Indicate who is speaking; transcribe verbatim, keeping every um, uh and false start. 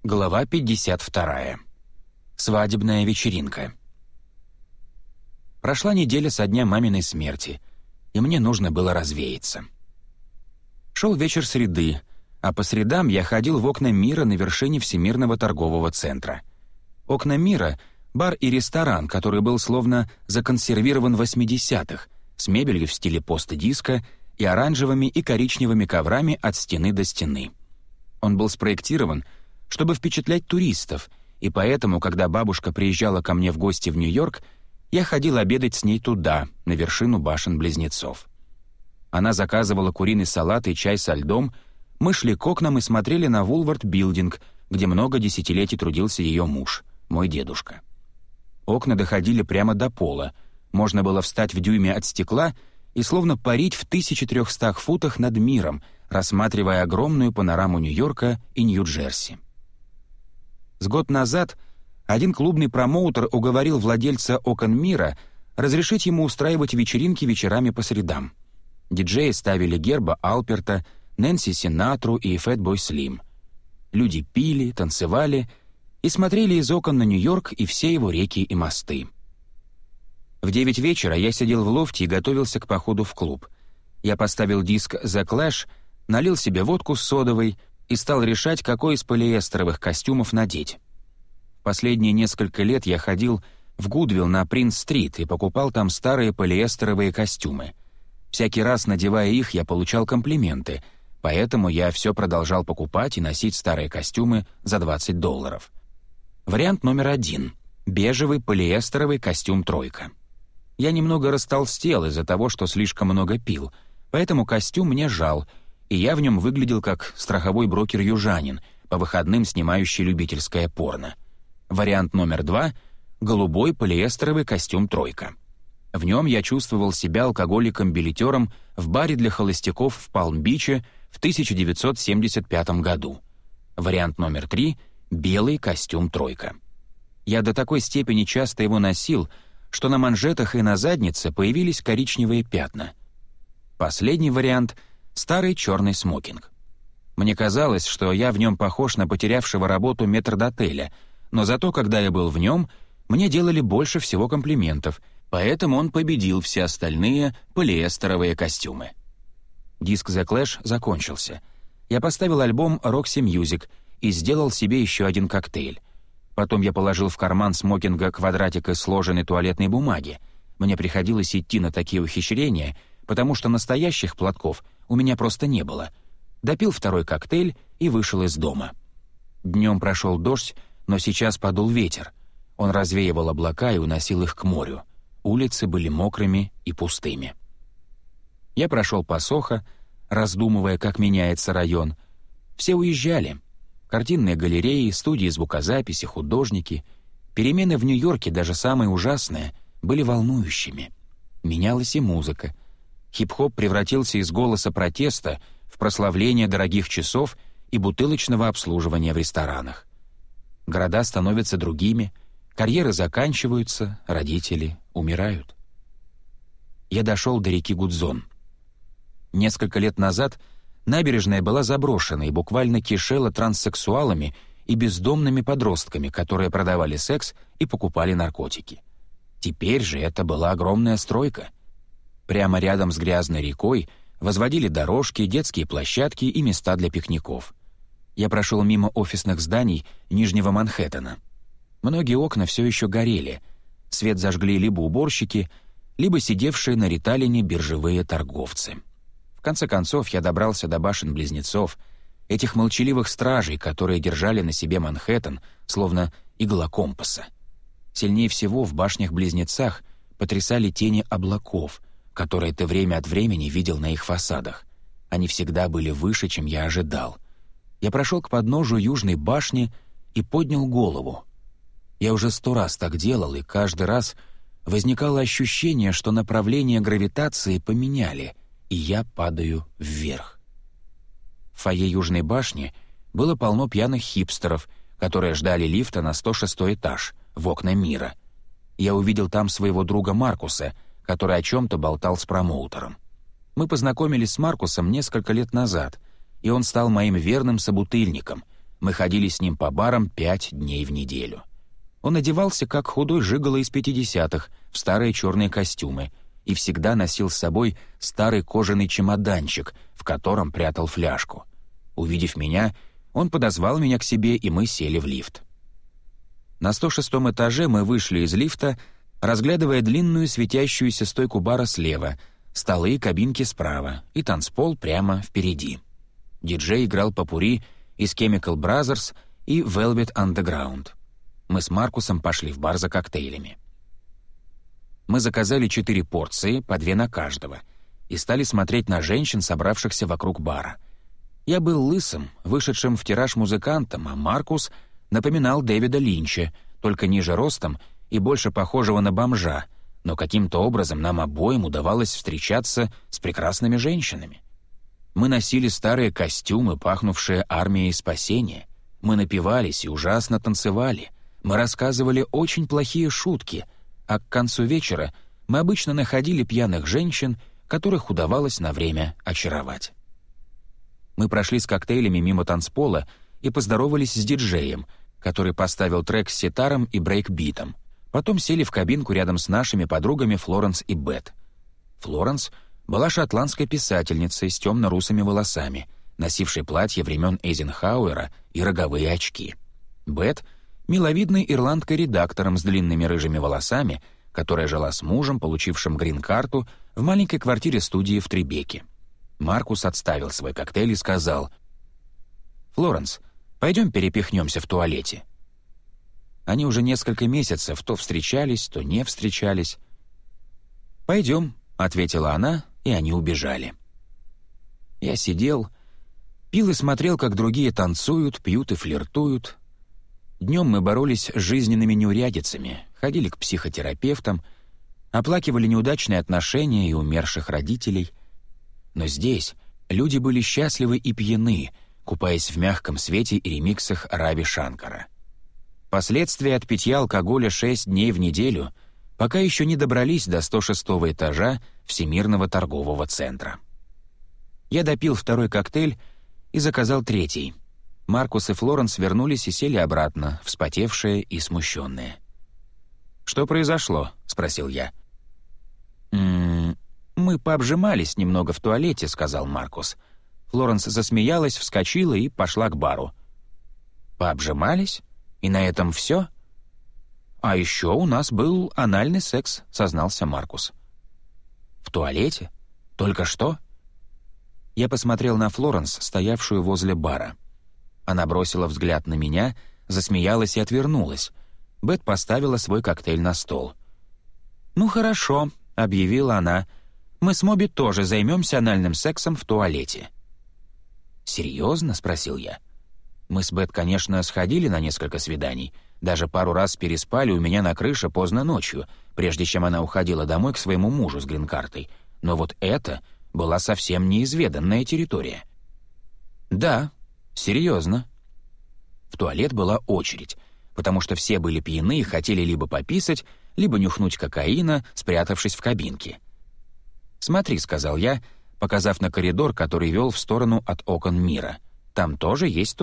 Speaker 1: Глава пятьдесят вторая. Свадебная вечеринка. Прошла неделя со дня маминой смерти, и мне нужно было развеяться. Шел вечер среды, а по средам я ходил в «Окна мира» на вершине Всемирного торгового центра. «Окна мира» — бар и ресторан, который был словно законсервирован в восьмидесятых, с мебелью в стиле пост-диско и оранжевыми и коричневыми коврами от стены до стены. Он был спроектирован, чтобы впечатлять туристов, и поэтому, когда бабушка приезжала ко мне в гости в Нью-Йорк, я ходил обедать с ней туда, на вершину башен-близнецов. Она заказывала куриный салат и чай со льдом, мы шли к окнам и смотрели на Вулвард-билдинг, где много десятилетий трудился ее муж, мой дедушка. Окна доходили прямо до пола, можно было встать в дюйме от стекла и словно парить в тысяче трехстах футах над миром, рассматривая огромную панораму Нью-Йорка и Нью-Джерси. С год назад один клубный промоутер уговорил владельца «Окон мира» разрешить ему устраивать вечеринки вечерами по средам. Диджеи ставили Герба Алперта, Нэнси Синатру и Фэтбой Слим. Люди пили, танцевали и смотрели из окон на Нью-Йорк и все его реки и мосты. В девять вечера я сидел в лофте и готовился к походу в клуб. Я поставил диск «The Clash», налил себе водку с содовой и стал решать, какой из полиэстеровых костюмов надеть. Последние несколько лет я ходил в Гудвилл на Принц-стрит и покупал там старые полиэстеровые костюмы. Всякий раз, надевая их, я получал комплименты, поэтому я все продолжал покупать и носить старые костюмы за двадцать долларов. Вариант номер один — бежевый полиэстеровый костюм «тройка». Я немного растолстел из-за того, что слишком много пил, поэтому костюм мне жал, и я в нем выглядел как страховой брокер-южанин, по выходным снимающий любительское порно. Вариант номер два — голубой полиэстеровый костюм «тройка». В нем я чувствовал себя алкоголиком-билетером в баре для холостяков в Палм-Биче в тысяча девятьсот семьдесят пятом году. Вариант номер три — белый костюм «тройка». Я до такой степени часто его носил, что на манжетах и на заднице появились коричневые пятна. Последний вариант — старый черный смокинг. Мне казалось, что я в нем похож на потерявшего работу метрдотеля, но зато, когда я был в нем, мне делали больше всего комплиментов, поэтому он победил все остальные полиэстеровые костюмы. Диск «The Clash» закончился. Я поставил альбом «Roxy Music» и сделал себе еще один коктейль. Потом я положил в карман смокинга квадратик из сложенной туалетной бумаги. Мне приходилось идти на такие ухищрения, потому что настоящих платков у меня просто не было. Допил второй коктейль и вышел из дома. Днем прошел дождь, но сейчас подул ветер. Он развеивал облака и уносил их к морю. Улицы были мокрыми и пустыми. Я прошел по Сохо, раздумывая, как меняется район. Все уезжали. Картинные галереи, студии звукозаписи, художники. Перемены в Нью-Йорке, даже самые ужасные, были волнующими. Менялась и музыка. Хип-хоп превратился из голоса протеста в прославление дорогих часов и бутылочного обслуживания в ресторанах. Города становятся другими, карьеры заканчиваются, родители умирают. Я дошел до реки Гудзон. Несколько лет назад набережная была заброшена и буквально кишела транссексуалами и бездомными подростками, которые продавали секс и покупали наркотики. Теперь же это была огромная стройка. Прямо рядом с грязной рекой возводили дорожки, детские площадки и места для пикников. Я прошел мимо офисных зданий Нижнего Манхэттена. Многие окна все еще горели. Свет зажгли либо уборщики, либо сидевшие на риталине биржевые торговцы. В конце концов я добрался до башен-близнецов, этих молчаливых стражей, которые держали на себе Манхэттен, словно игла компаса. Сильнее всего в башнях-близнецах потрясали тени облаков, которые ты время от времени видел на их фасадах. Они всегда были выше, чем я ожидал. Я прошел к подножию Южной башни и поднял голову. Я уже сто раз так делал, и каждый раз возникало ощущение, что направление гравитации поменяли, и я падаю вверх. В фойе Южной башни было полно пьяных хипстеров, которые ждали лифта на сто шестой этаж, в «Окна мира». Я увидел там своего друга Маркуса, который о чем-то болтал с промоутером. Мы познакомились с Маркусом несколько лет назад, и он стал моим верным собутыльником, Мы ходили с ним по барам пять дней в неделю. Он одевался, как худой жиголо из пятидесятых, в старые черные костюмы, и всегда носил с собой старый кожаный чемоданчик, в котором прятал фляжку. Увидев меня, он подозвал меня к себе, и мы сели в лифт. На сто шестом этаже мы вышли из лифта, разглядывая длинную светящуюся стойку бара слева, столы и кабинки справа и танцпол прямо впереди. Диджей играл попурри из Chemical Brothers и Velvet Underground. Мы с Маркусом пошли в бар за коктейлями. Мы заказали четыре порции, по две на каждого, и стали смотреть на женщин, собравшихся вокруг бара. Я был лысым, вышедшим в тираж музыкантом, а Маркус напоминал Дэвида Линча, только ниже ростом и больше похожего на бомжа, но каким-то образом нам обоим удавалось встречаться с прекрасными женщинами. Мы носили старые костюмы, пахнувшие армией спасения. Мы напивались и ужасно танцевали. Мы рассказывали очень плохие шутки, а к концу вечера мы обычно находили пьяных женщин, которых удавалось на время очаровать. Мы прошли с коктейлями мимо танцпола и поздоровались с диджеем, который поставил трек с ситаром и брейкбитом. Потом сели в кабинку рядом с нашими подругами Флоренс и Бет. Флоренс была шотландской писательницей с темно-русыми волосами, носившей платье времен Эйзенхауэра и роговые очки. Бет — миловидной ирландкой-редактором с длинными рыжими волосами, которая жила с мужем, получившим грин-карту, в маленькой квартире-студии в Требеке. Маркус отставил свой коктейль и сказал: «Флоренс, пойдем перепихнемся в туалете». Они уже несколько месяцев то встречались, то не встречались. «Пойдем», — ответила она, и они убежали. Я сидел, пил и смотрел, как другие танцуют, пьют и флиртуют. Днем мы боролись с жизненными неурядицами, ходили к психотерапевтам, оплакивали неудачные отношения и умерших родителей. Но здесь люди были счастливы и пьяны, купаясь в мягком свете и ремиксах Рави Шанкара. Последствия от питья алкоголя шесть дней в неделю пока еще не добрались до сто шестого этажа Всемирного торгового центра. Я допил второй коктейль и заказал третий. Маркус и Флоренс вернулись и сели обратно, вспотевшие и смущенные. «Что произошло?» — спросил я. «М-м, «Мы пообжимались немного в туалете», — сказал Маркус. Флоренс засмеялась, вскочила и пошла к бару. «Пообжимались? И на этом все?» «А еще у нас был анальный секс», — сознался Маркус. «В туалете? Только что?» Я посмотрел на Флоренс, стоявшую возле бара. Она бросила взгляд на меня, засмеялась и отвернулась. Бет поставила свой коктейль на стол. «Ну хорошо», — объявила она. «Мы с Моби тоже займемся анальным сексом в туалете». «Серьезно?» — спросил я. Мы с Бет, конечно, сходили на несколько свиданий, даже пару раз переспали у меня на крыше поздно ночью, прежде чем она уходила домой к своему мужу с грин-картой. Но вот это была совсем неизведанная территория. «Да, серьезно». В туалет была очередь, потому что все были пьяны и хотели либо пописать, либо нюхнуть кокаина, спрятавшись в кабинке. «Смотри», — сказал я, показав на коридор, который вел в сторону от окон мира. «Там тоже есть туалет».